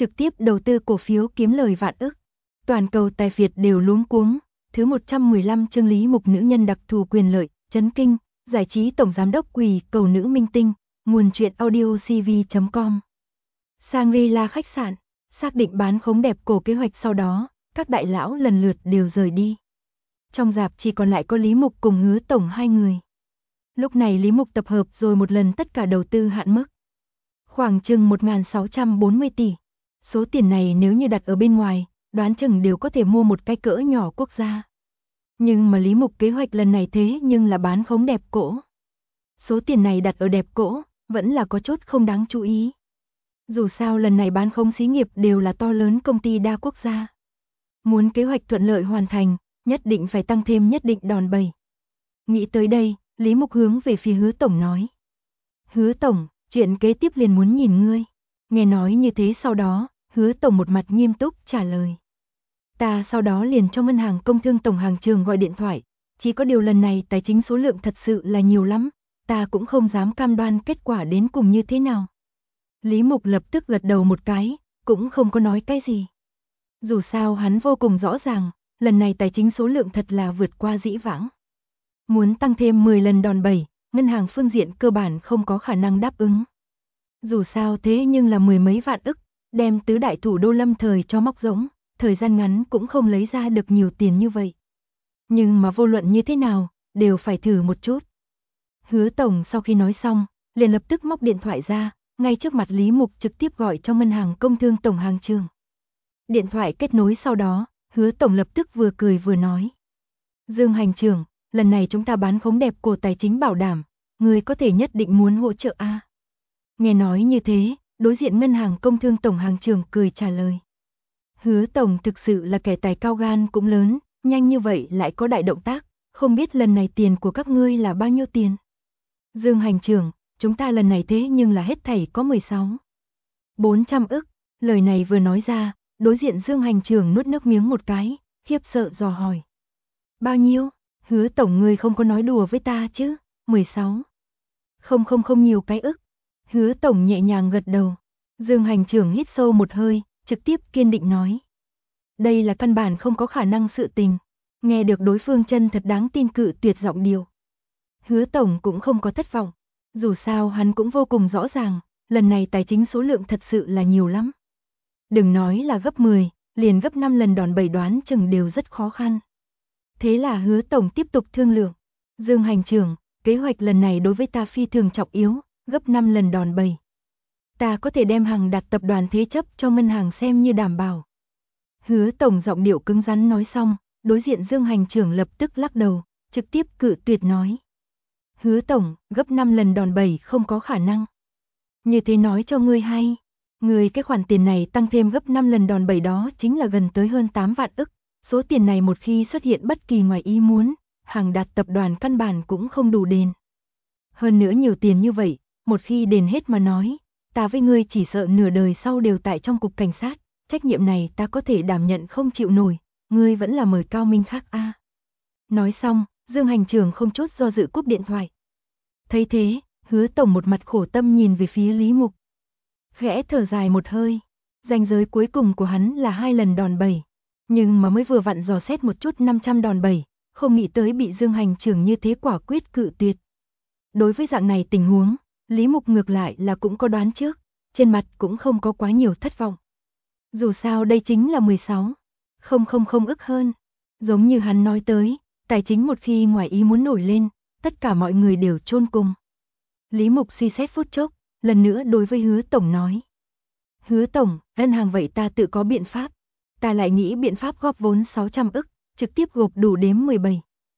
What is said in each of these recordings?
trực tiếp đầu tư cổ phiếu kiếm lời vạn ức. Toàn cầu tài phiệt đều luống cuống. Thứ 115 chương Lý Mục nữ nhân đặc thù quyền lợi, chấn kinh, giải trí tổng giám đốc quỳ cầu nữ minh tinh, nguồn truyện audiocv.com. Shangri-La khách sạn, xác định bán khống đẹp cổ kế hoạch sau đó, các đại lão lần lượt đều rời đi. Trong rạp chỉ còn lại có Lý Mục cùng Hứa Tổng hai người. Lúc này Lý Mục tập hợp rồi một lần tất cả đầu tư hạn mức. Khoảng chừng 1.640 tỷ. Số tiền này nếu như đặt ở bên ngoài, đoán chừng đều có thể mua một cái cỡ nhỏ quốc gia. Nhưng mà Lý Mục kế hoạch lần này thế nhưng là bán khống đẹp cổ. Số tiền này đặt ở đẹp cổ, vẫn là có chút không đáng chú ý. Dù sao lần này bán khống xí nghiệp đều là to lớn công ty đa quốc gia. Muốn kế hoạch thuận lợi hoàn thành, nhất định phải tăng thêm nhất định đòn bẩy. Nghĩ tới đây, Lý Mục hướng về phía Hứa Tổng nói. Hứa Tổng, chuyện kế tiếp liền muốn nhìn ngươi. Nghe nói như thế sau đó, Hứa Tổng một mặt nghiêm túc trả lời. Ta sau đó liền cho ngân hàng công thương tổng hàng trường gọi điện thoại. Chỉ có điều lần này tài chính số lượng thật sự là nhiều lắm. Ta cũng không dám cam đoan kết quả đến cùng như thế nào. Lý Mục lập tức gật đầu một cái, cũng không có nói cái gì. Dù sao hắn vô cùng rõ ràng, lần này tài chính số lượng thật là vượt qua dĩ vãng. Muốn tăng thêm 10 lần đòn bẩy, ngân hàng phương diện cơ bản không có khả năng đáp ứng. Dù sao thế nhưng là mười mấy vạn ức, đem tứ đại thủ đô lâm thời cho móc rỗng, thời gian ngắn cũng không lấy ra được nhiều tiền như vậy. Nhưng mà vô luận như thế nào, đều phải thử một chút. Hứa Tổng sau khi nói xong, liền lập tức móc điện thoại ra, ngay trước mặt Lý Mục trực tiếp gọi cho ngân hàng công thương tổng hàng trường. Điện thoại kết nối sau đó, Hứa Tổng lập tức vừa cười vừa nói. Dương hành trưởng, lần này chúng ta bán khống đẹp cổ tài chính bảo đảm, người có thể nhất định muốn hỗ trợ a? Nghe nói như thế, đối diện ngân hàng công thương tổng hàng trường cười trả lời. Hứa Tổng thực sự là kẻ tài cao gan cũng lớn, nhanh như vậy lại có đại động tác, không biết lần này tiền của các ngươi là bao nhiêu tiền? Dương hành trưởng, chúng ta lần này thế nhưng là hết thảy có 400 ức, lời này vừa nói ra, đối diện Dương hành trưởng nuốt nước miếng một cái, khiếp sợ dò hỏi. Bao nhiêu? Hứa Tổng ngươi không có nói đùa với ta chứ? 16. Không nhiều cái ức. Hứa Tổng nhẹ nhàng gật đầu. Dương hành trưởng hít sâu một hơi, trực tiếp kiên định nói. Đây là căn bản không có khả năng sự tình. Nghe được đối phương chân thật đáng tin cự tuyệt giọng điệu. Hứa Tổng cũng không có thất vọng. Dù sao hắn cũng vô cùng rõ ràng, lần này tài chính số lượng thật sự là nhiều lắm. Đừng nói là gấp 10, liền gấp 5 lần đòn bẩy đoán chừng đều rất khó khăn. Thế là Hứa Tổng tiếp tục thương lượng. Dương hành trưởng, kế hoạch lần này đối với ta phi thường trọng yếu, gấp 5 lần đòn bẩy. Ta có thể đem hàng đặt tập đoàn thế chấp cho ngân hàng xem như đảm bảo. Hứa Tổng giọng điệu cứng rắn nói xong, đối diện Dương hành trưởng lập tức lắc đầu, trực tiếp cự tuyệt nói. Hứa Tổng, gấp 5 lần đòn bẩy không có khả năng. Như thế nói cho ngươi hay, ngươi cái khoản tiền này tăng thêm gấp 5 lần đòn bẩy đó chính là gần tới hơn 8 vạn ức. Số tiền này một khi xuất hiện bất kỳ ngoài ý muốn, hàng đạt tập đoàn căn bản cũng không đủ đền. Hơn nữa nhiều tiền như vậy, một khi đền hết mà nói, ta với ngươi chỉ sợ nửa đời sau đều tại trong cục cảnh sát, trách nhiệm này ta có thể đảm nhận không chịu nổi, ngươi vẫn là mời cao minh khác a. Nói xong, Dương hành trưởng không chút do dự cúp điện thoại. Thấy thế, Hứa Tổng một mặt khổ tâm nhìn về phía Lý Mục. Khẽ thở dài một hơi, ranh giới cuối cùng của hắn là 2 lần đòn bẩy. Nhưng mà mới vừa vặn dò xét một chút 500 đòn bẩy, không nghĩ tới bị Dương hành trưởng như thế quả quyết cự tuyệt. Đối với dạng này tình huống, Lý Mục ngược lại là cũng có đoán trước, trên mặt cũng không có quá nhiều thất vọng. Dù sao đây chính là 16. Không ức hơn. Giống như hắn nói tới, tài chính một khi ngoài ý muốn nổi lên, tất cả mọi người đều chôn cùng. Lý Mục suy xét phút chốc, lần nữa đối với Hứa Tổng nói. Hứa Tổng, ngân hàng vậy ta tự có biện pháp. Ta lại nghĩ biện pháp góp vốn 600 ức, trực tiếp gộp đủ đếm 17.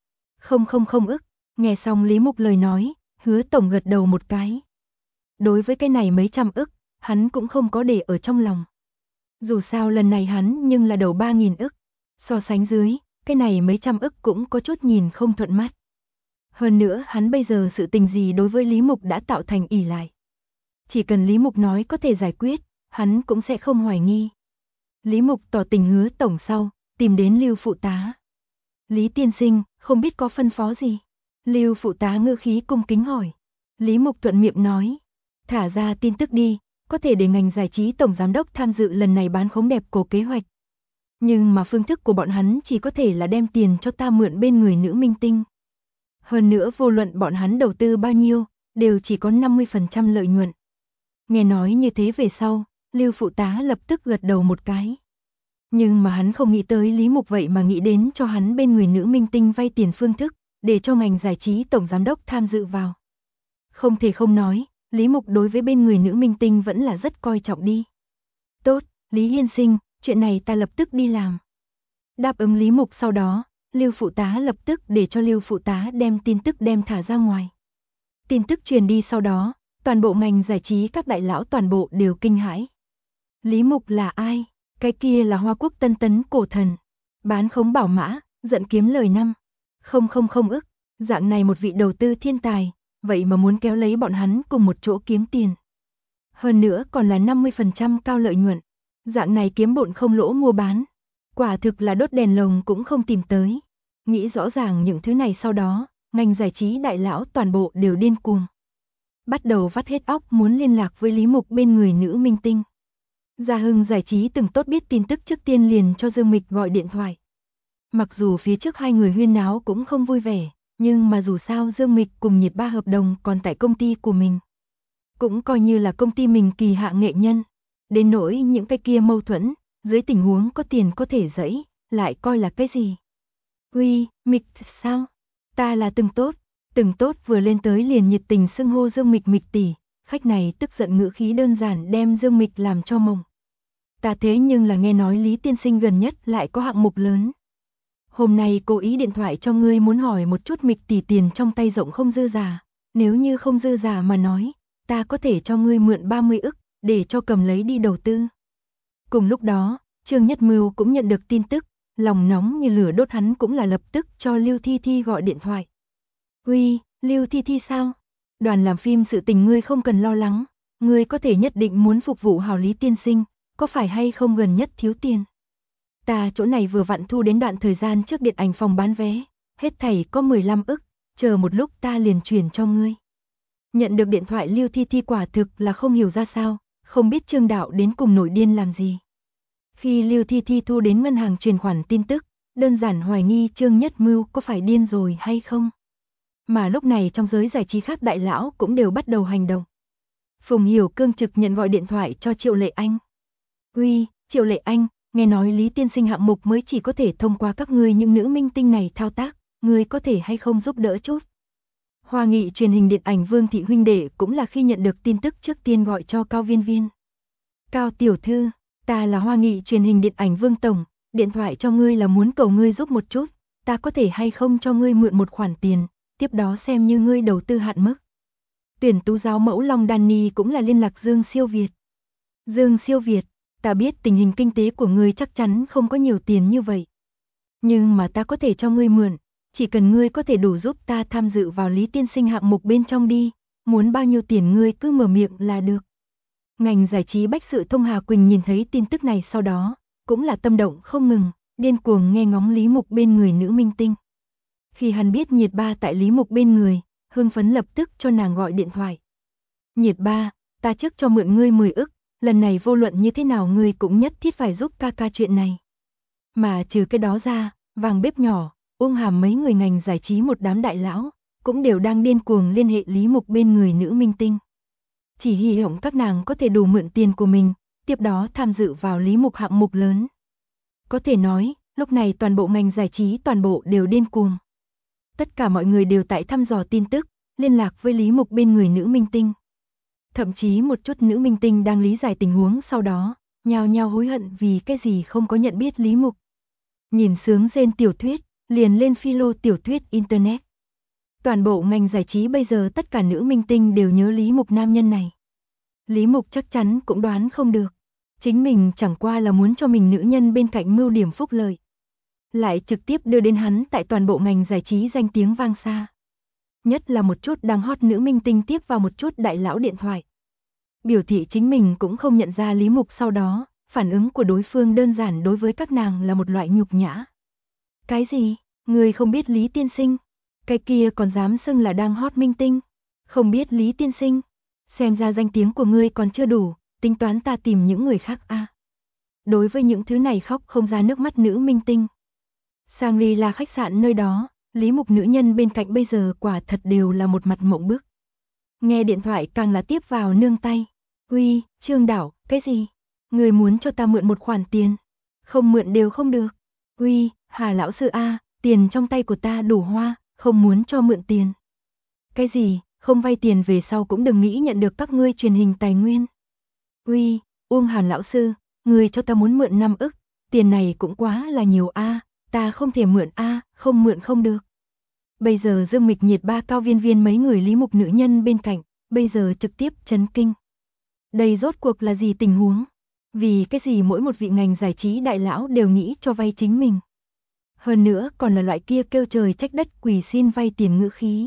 Không ức. Nghe xong Lý Mục lời nói, Hứa Tổng gật đầu một cái. Đối với cái này mấy trăm ức, hắn cũng không có để ở trong lòng. Dù sao lần này hắn nhưng là đầu 3.000 ức. So sánh dưới, cái này mấy trăm ức cũng có chút nhìn không thuận mắt. Hơn nữa hắn bây giờ sự tình gì đối với Lý Mục đã tạo thành ỷ lại. Chỉ cần Lý Mục nói có thể giải quyết, hắn cũng sẽ không hoài nghi. Lý Mục tỏ tình Hứa Tổng sau, tìm đến Lưu phụ tá. Lý tiên sinh, không biết có phân phó gì? Lưu phụ tá ngữ khí cung kính hỏi. Lý Mục thuận miệng nói. Thả ra tin tức đi, có thể để ngành giải trí tổng giám đốc tham dự lần này bán khống đẹp cổ kế hoạch. Nhưng mà phương thức của bọn hắn chỉ có thể là đem tiền cho ta mượn bên người nữ minh tinh. Hơn nữa vô luận bọn hắn đầu tư bao nhiêu, đều chỉ có 50% lợi nhuận. Nghe nói như thế về sau, Lưu phụ tá lập tức gật đầu một cái. Nhưng mà hắn không nghĩ tới Lý Mục vậy mà nghĩ đến cho hắn bên người nữ minh tinh vay tiền phương thức, để cho ngành giải trí tổng giám đốc tham dự vào. Không thể không nói, Lý Mục đối với bên người nữ minh tinh vẫn là rất coi trọng đi. Tốt, Lý Hiên Sinh, chuyện này ta lập tức đi làm. Đáp ứng Lý Mục sau đó, Lưu phụ tá lập tức để cho Lưu phụ tá đem tin tức đem thả ra ngoài. Tin tức truyền đi sau đó, toàn bộ ngành giải trí các đại lão toàn bộ đều kinh hãi. Lý Mục là ai? Cái kia là Hoa Quốc Tân Tấn cổ thần. Bán khống bảo mã, giận kiếm lời 5,000 ức. Dạng này một vị đầu tư thiên tài, vậy mà muốn kéo lấy bọn hắn cùng một chỗ kiếm tiền. Hơn nữa còn là 50% cao lợi nhuận. Dạng này kiếm bộn không lỗ mua bán. Quả thực là đốt đèn lồng cũng không tìm tới. Nghĩ rõ ràng những thứ này sau đó, ngành giải trí đại lão toàn bộ đều điên cuồng. Bắt đầu vắt hết óc muốn liên lạc với Lý Mục bên người nữ minh tinh. Gia Hưng giải trí từng tốt biết tin tức trước tiên liền cho Dương Mịch gọi điện thoại. Mặc dù phía trước hai người huyên náo cũng không vui vẻ, nhưng mà dù sao Dương Mịch cùng Nhiệt Ba hợp đồng còn tại công ty của mình. Cũng coi như là công ty mình kỳ hạ nghệ nhân. Đến nỗi những cái kia mâu thuẫn, dưới tình huống có tiền có thể dẫy, lại coi là cái gì? Uy, Mịch sao? Ta là từng tốt vừa lên tới liền nhiệt tình xưng hô Dương Mịch Mịch tỷ, khách này tức giận ngữ khí đơn giản đem Dương Mịch làm cho mộng. Ta thế nhưng là nghe nói Lý tiên sinh gần nhất lại có hạng mục lớn. Hôm nay cố ý điện thoại cho ngươi muốn hỏi một chút Mịch tỷ tiền trong tay rộng không dư giả, nếu như không dư giả mà nói, ta có thể cho ngươi mượn 30 ức, để cho cầm lấy đi đầu tư. Cùng lúc đó, Trương Nhất Mưu cũng nhận được tin tức, lòng nóng như lửa đốt hắn cũng là lập tức cho Lưu Thi Thi gọi điện thoại. Uy, Lưu Thi Thi sao? Đoàn làm phim sự tình ngươi không cần lo lắng, ngươi có thể nhất định muốn phục vụ hảo Lý tiên sinh, có phải hay không gần nhất thiếu tiền? Ta chỗ này vừa vặn thu đến đoạn thời gian trước điện ảnh phòng bán vé, hết thảy có 15 ức, chờ một lúc ta liền chuyển cho ngươi. Nhận được điện thoại Lưu Thi Thi quả thực là không hiểu ra sao, không biết Trương Đạo đến cùng nổi điên làm gì. Khi Lưu Thi Thi thu đến ngân hàng chuyển khoản tin tức, đơn giản hoài nghi Trương Nhất Mưu có phải điên rồi hay không. Mà lúc này trong giới giải trí khác đại lão cũng đều bắt đầu hành động. Phùng Hiểu Cương trực nhận gọi điện thoại cho Triệu Lệ Anh. Uy, Triệu Lệ Anh, nghe nói Lý tiên sinh hạng mục mới chỉ có thể thông qua các ngươi những nữ minh tinh này thao tác, ngươi có thể hay không giúp đỡ chút. Hoa Nghị truyền hình điện ảnh Vương Thị huynh đệ cũng là khi nhận được tin tức trước tiên gọi cho Cao Viên Viên. Cao tiểu thư, ta là Hoa Nghị truyền hình điện ảnh Vương Tổng, điện thoại cho ngươi là muốn cầu ngươi giúp một chút, ta có thể hay không cho ngươi mượn một khoản tiền, tiếp đó xem như ngươi đầu tư hạn mức. Tuyển tú giáo mẫu Long Danny cũng là liên lạc Dương Siêu Việt. Dương Siêu Việt, ta biết tình hình kinh tế của ngươi chắc chắn không có nhiều tiền như vậy. Nhưng mà ta có thể cho ngươi mượn, chỉ cần ngươi có thể đủ giúp ta tham dự vào Lý tiên sinh hạng mục bên trong đi, muốn bao nhiêu tiền ngươi cứ mở miệng là được. Ngành giải trí Bách Sự Thông Hà Quỳnh nhìn thấy tin tức này sau đó, cũng là tâm động không ngừng, điên cuồng nghe ngóng Lý Mục bên người nữ minh tinh. Khi hắn biết Nhiệt Ba tại Lý Mục bên người, hưng phấn lập tức cho nàng gọi điện thoại. Nhiệt Ba, ta trước cho mượn ngươi 10 ức, lần này vô luận như thế nào ngươi cũng nhất thiết phải giúp ca ca chuyện này. Mà trừ cái đó ra, Vàng Bếp Nhỏ, Uông Hàm mấy người ngành giải trí một đám đại lão, cũng đều đang điên cuồng liên hệ Lý Mục bên người nữ minh tinh. Chỉ hy vọng các nàng có thể đủ mượn tiền của mình, tiếp đó tham dự vào Lý Mục hạng mục lớn. Có thể nói, lúc này toàn bộ ngành giải trí toàn bộ đều điên cuồng. Tất cả mọi người đều tại thăm dò tin tức, liên lạc với Lý Mục bên người nữ minh tinh. Thậm chí một chút nữ minh tinh đang lý giải tình huống sau đó, nhao nhao hối hận vì cái gì không có nhận biết Lý Mục. Nhìn sướng rên tiểu thuyết, liền lên philo tiểu thuyết internet. Toàn bộ ngành giải trí bây giờ tất cả nữ minh tinh đều nhớ Lý Mục nam nhân này. Lý Mục chắc chắn cũng đoán không được. Chính mình chẳng qua là muốn cho mình nữ nhân bên cạnh mưu điểm phúc lợi. Lại trực tiếp đưa đến hắn tại toàn bộ ngành giải trí danh tiếng vang xa. Nhất là một chút đang hot nữ minh tinh tiếp vào một chút đại lão điện thoại. Biểu thị chính mình cũng không nhận ra Lý Mục sau đó, phản ứng của đối phương đơn giản đối với các nàng là một loại nhục nhã. Cái gì? Người không biết Lý tiên sinh? Cái kia còn dám xưng là đang hot minh tinh? Không biết Lý tiên sinh? Xem ra danh tiếng của ngươi còn chưa đủ, tính toán ta tìm những người khác a. Đối với những thứ này khóc không ra nước mắt nữ minh tinh. Shangri-La khách sạn nơi đó, Lý Mục nữ nhân bên cạnh bây giờ quả thật đều là một mặt mộng bức. Nghe điện thoại càng là tiếp vào nương tay. Uy, Trương Đảo, cái gì? Người muốn cho ta mượn một khoản tiền? Không mượn đều không được. Uy, Hà lão sư a, tiền trong tay của ta đủ hoa, không muốn cho mượn tiền. Cái gì, không vay tiền về sau cũng đừng nghĩ nhận được các ngươi truyền hình tài nguyên. Uy, Uông Hàn lão sư, người cho ta muốn mượn 5 ức, tiền này cũng quá là nhiều a, ta không thể mượn a, không mượn không được. Bây giờ Dương Mịch Nhiệt Ba Cao Viên Viên mấy người Lý Mục nữ nhân bên cạnh, bây giờ trực tiếp chấn kinh. Đây rốt cuộc là gì tình huống? Vì cái gì mỗi một vị ngành giải trí đại lão đều nghĩ cho vay chính mình? Hơn nữa còn là loại kia kêu trời trách đất quỳ xin vay tiền ngữ khí.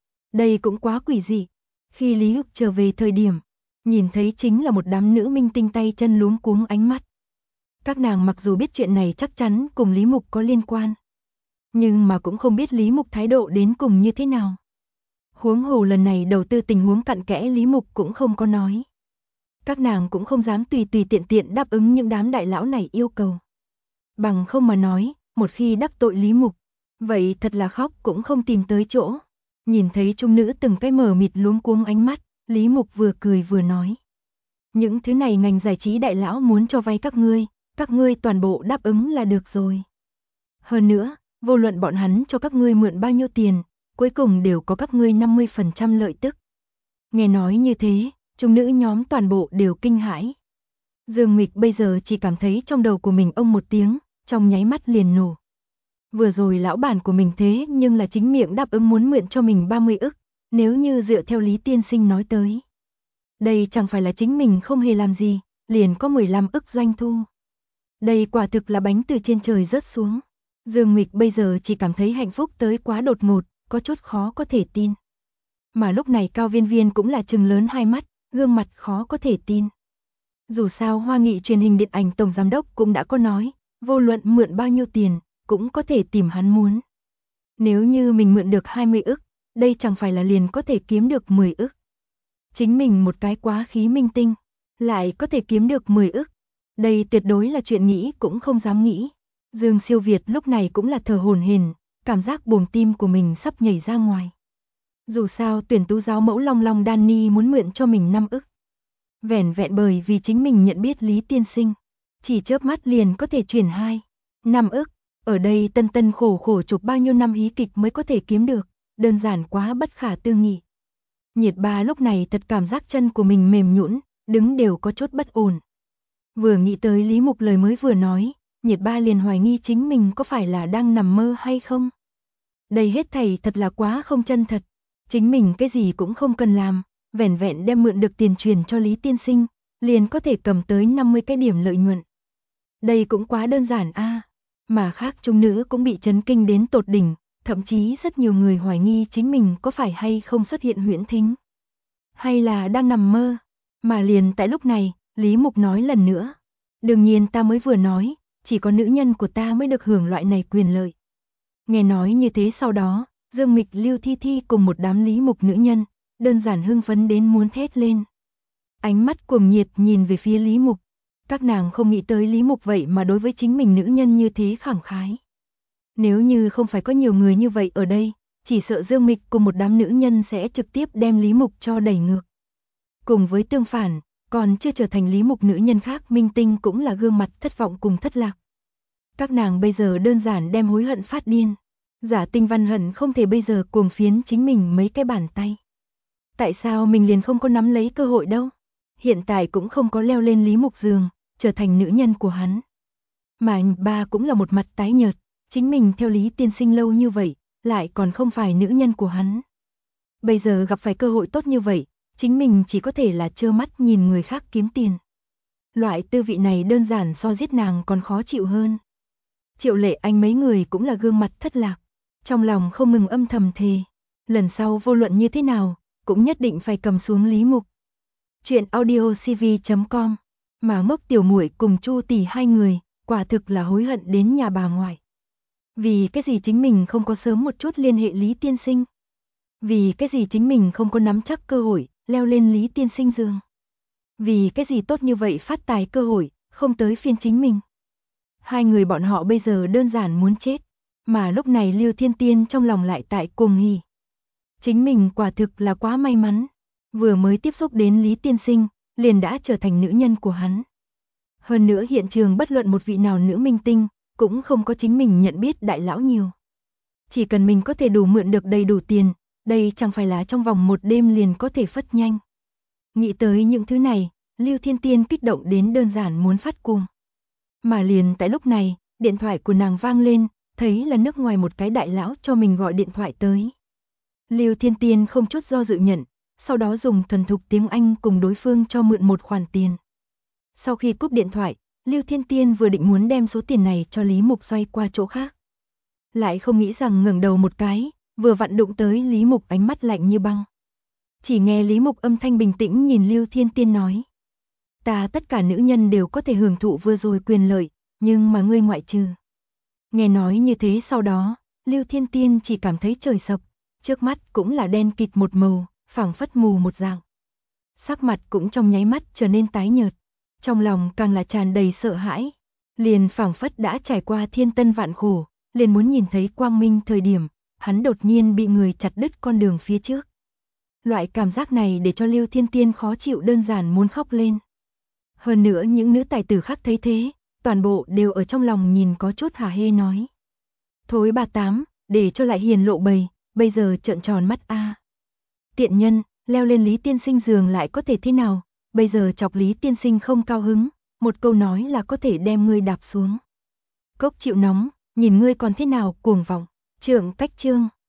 Đây cũng quá quỷ dị. Khi Lý Hục trở về thời điểm, nhìn thấy chính là một đám nữ minh tinh tay chân luống cuống ánh mắt. Các nàng mặc dù biết chuyện này chắc chắn cùng Lý Mục có liên quan, nhưng mà cũng không biết Lý Mục thái độ đến cùng như thế nào. Huống hồ lần này đầu tư tình huống cặn kẽ Lý Mục cũng không có nói. Các nàng cũng không dám tùy tùy tiện tiện đáp ứng những đám đại lão này yêu cầu. Bằng không mà nói, một khi đắc tội Lý Mục, vậy thật là khóc cũng không tìm tới chỗ. Nhìn thấy trung nữ từng cái mờ mịt luống cuống ánh mắt, Lý Mục vừa cười vừa nói. Những thứ này ngành giải trí đại lão muốn cho vay các ngươi toàn bộ đáp ứng là được rồi. Hơn nữa, vô luận bọn hắn cho các ngươi mượn bao nhiêu tiền, cuối cùng đều có các ngươi 50% lợi tức. Nghe nói như thế, trung nữ nhóm toàn bộ đều kinh hãi. Dương Mịch bây giờ chỉ cảm thấy trong đầu của mình ông một tiếng, trong nháy mắt liền nổ. Vừa rồi lão bản của mình thế nhưng là chính miệng đáp ứng muốn mượn cho mình 30 ức, nếu như dựa theo Lý Tiên Sinh nói tới. Đây chẳng phải là chính mình không hề làm gì, liền có 15 ức doanh thu. Đây quả thực là bánh từ trên trời rớt xuống. Dương Mịch bây giờ chỉ cảm thấy hạnh phúc tới quá đột ngột, có chút khó có thể tin. Mà lúc này Cao Viên Viên cũng là trừng lớn hai mắt, gương mặt khó có thể tin. Dù sao Hoa Nghị truyền hình điện ảnh tổng giám đốc cũng đã có nói, vô luận mượn bao nhiêu tiền, cũng có thể tìm hắn muốn. Nếu như mình mượn được 20 ức, đây chẳng phải là liền có thể kiếm được 10 ức. Chính mình một cái quá khí minh tinh, lại có thể kiếm được 10 ức. Đây tuyệt đối là chuyện nghĩ cũng không dám nghĩ. Dương Siêu Việt lúc này cũng là thở hổn hển, cảm giác buồng tim của mình sắp nhảy ra ngoài. Dù sao tuyển tú giáo mẫu Long Long Danny muốn mượn cho mình 5 ức. Vẻn vẹn bởi vì chính mình nhận biết Lý Tiên Sinh, chỉ chớp mắt liền có thể chuyển 5 ức. Ở đây tân tân khổ khổ chụp bao nhiêu năm hí kịch mới có thể kiếm được, đơn giản quá bất khả tư nghị. Nhiệt Ba lúc này thật cảm giác chân của mình mềm nhũn, đứng đều có chút bất ổn. Vừa nghĩ tới Lý Mục lời mới vừa nói, Nhiệt Ba liền hoài nghi chính mình có phải là đang nằm mơ hay không. Đây hết thảy thật là quá không chân thật, chính mình cái gì cũng không cần làm, vẻn vẹn đem mượn được tiền truyền cho Lý Tiên Sinh, liền có thể cầm tới 50 cái điểm lợi nhuận. Đây cũng quá đơn giản a. Mà khác trung nữ cũng bị chấn kinh đến tột đỉnh, thậm chí rất nhiều người hoài nghi chính mình có phải hay không xuất hiện huyễn thính, hay là đang nằm mơ. Mà liền tại lúc này, Lý Mục nói lần nữa, đương nhiên ta mới vừa nói, chỉ có nữ nhân của ta mới được hưởng loại này quyền lợi. Nghe nói như thế sau đó, Dương Mịch Lưu Thi Thi cùng một đám Lý Mục nữ nhân, đơn giản hưng phấn đến muốn thét lên. Ánh mắt cuồng nhiệt nhìn về phía Lý Mục. Các nàng không nghĩ tới Lý Mục vậy mà đối với chính mình nữ nhân như thế khẳng khái. Nếu như không phải có nhiều người như vậy ở đây, chỉ sợ Dương Mịch cùng một đám nữ nhân sẽ trực tiếp đem Lý Mục cho đẩy ngược. Cùng với tương phản, còn chưa trở thành Lý Mục nữ nhân khác minh tinh cũng là gương mặt thất vọng cùng thất lạc. Các nàng bây giờ đơn giản đem hối hận phát điên. Giả Tinh Văn hận không thể bây giờ cuồng phiến chính mình mấy cái bàn tay. Tại sao mình liền không có nắm lấy cơ hội đâu? Hiện tại cũng không có leo lên Lý Mục giường, trở thành nữ nhân của hắn. Mà ba cũng là một mặt tái nhợt, chính mình theo Lý Tiên Sinh lâu như vậy, lại còn không phải nữ nhân của hắn. Bây giờ gặp phải cơ hội tốt như vậy, chính mình chỉ có thể là trơ mắt nhìn người khác kiếm tiền. Loại tư vị này đơn giản so giết nàng còn khó chịu hơn. Triệu Lệ Anh mấy người cũng là gương mặt thất lạc, trong lòng không ngừng âm thầm thề, lần sau vô luận như thế nào, cũng nhất định phải cầm xuống Lý Mục. Chuyện audiocv.com. Mà Ngốc tiểu muội cùng Chu tỷ hai người, quả thực là hối hận đến nhà bà ngoại. Vì cái gì chính mình không có sớm một chút liên hệ Lý Tiên Sinh? Vì cái gì chính mình không có nắm chắc cơ hội leo lên Lý Tiên Sinh giường? Vì cái gì tốt như vậy phát tài cơ hội, không tới phiên chính mình. Hai người bọn họ bây giờ đơn giản muốn chết, mà lúc này Lưu Thiên Tiên trong lòng lại tại cuồng hỉ. Chính mình quả thực là quá may mắn, vừa mới tiếp xúc đến Lý Tiên Sinh, liền đã trở thành nữ nhân của hắn. Hơn nữa hiện trường bất luận một vị nào nữ minh tinh, cũng không có chính mình nhận biết đại lão nhiều. Chỉ cần mình có thể đủ mượn được đầy đủ tiền, đây chẳng phải là trong vòng một đêm liền có thể phất nhanh. Nghĩ tới những thứ này, Lưu Thiên Tiên kích động đến đơn giản muốn phát cuồng. Mà liền tại lúc này, điện thoại của nàng vang lên, thấy là nước ngoài một cái đại lão cho mình gọi điện thoại tới. Lưu Thiên Tiên không chút do dự nhận, sau đó dùng thuần thục tiếng Anh cùng đối phương cho mượn một khoản tiền. Sau khi cúp điện thoại, Lưu Thiên Tiên vừa định muốn đem số tiền này cho Lý Mục xoay qua chỗ khác. Lại không nghĩ rằng ngẩng đầu một cái, vừa vặn đụng tới Lý Mục ánh mắt lạnh như băng. Chỉ nghe Lý Mục âm thanh bình tĩnh nhìn Lưu Thiên Tiên nói. Ta tất cả nữ nhân đều có thể hưởng thụ vừa rồi quyền lợi, nhưng mà ngươi ngoại trừ. Nghe nói như thế sau đó, Lưu Thiên Tiên chỉ cảm thấy trời sập, trước mắt cũng là đen kịt một màu, phảng phất mù một dạng. Sắc mặt cũng trong nháy mắt trở nên tái nhợt, trong lòng càng là tràn đầy sợ hãi, liền phảng phất đã trải qua thiên tân vạn khổ, liền muốn nhìn thấy quang minh thời điểm, hắn đột nhiên bị người chặt đứt con đường phía trước. Loại cảm giác này để cho Lưu Thiên Tiên khó chịu đơn giản muốn khóc lên. Hơn nữa những nữ tài tử khác thấy thế, toàn bộ đều ở trong lòng nhìn có chút hả hê nói. Thối bà tám, để cho lại hiền lộ bầy, bây giờ trợn tròn mắt a. Tiện nhân, leo lên Lý Tiên Sinh giường lại có thể thế nào, bây giờ chọc Lý Tiên Sinh không cao hứng, một câu nói là có thể đem ngươi đạp xuống. Cốc chịu nóng, nhìn ngươi còn thế nào cuồng vọng, Trượng Cách Chương.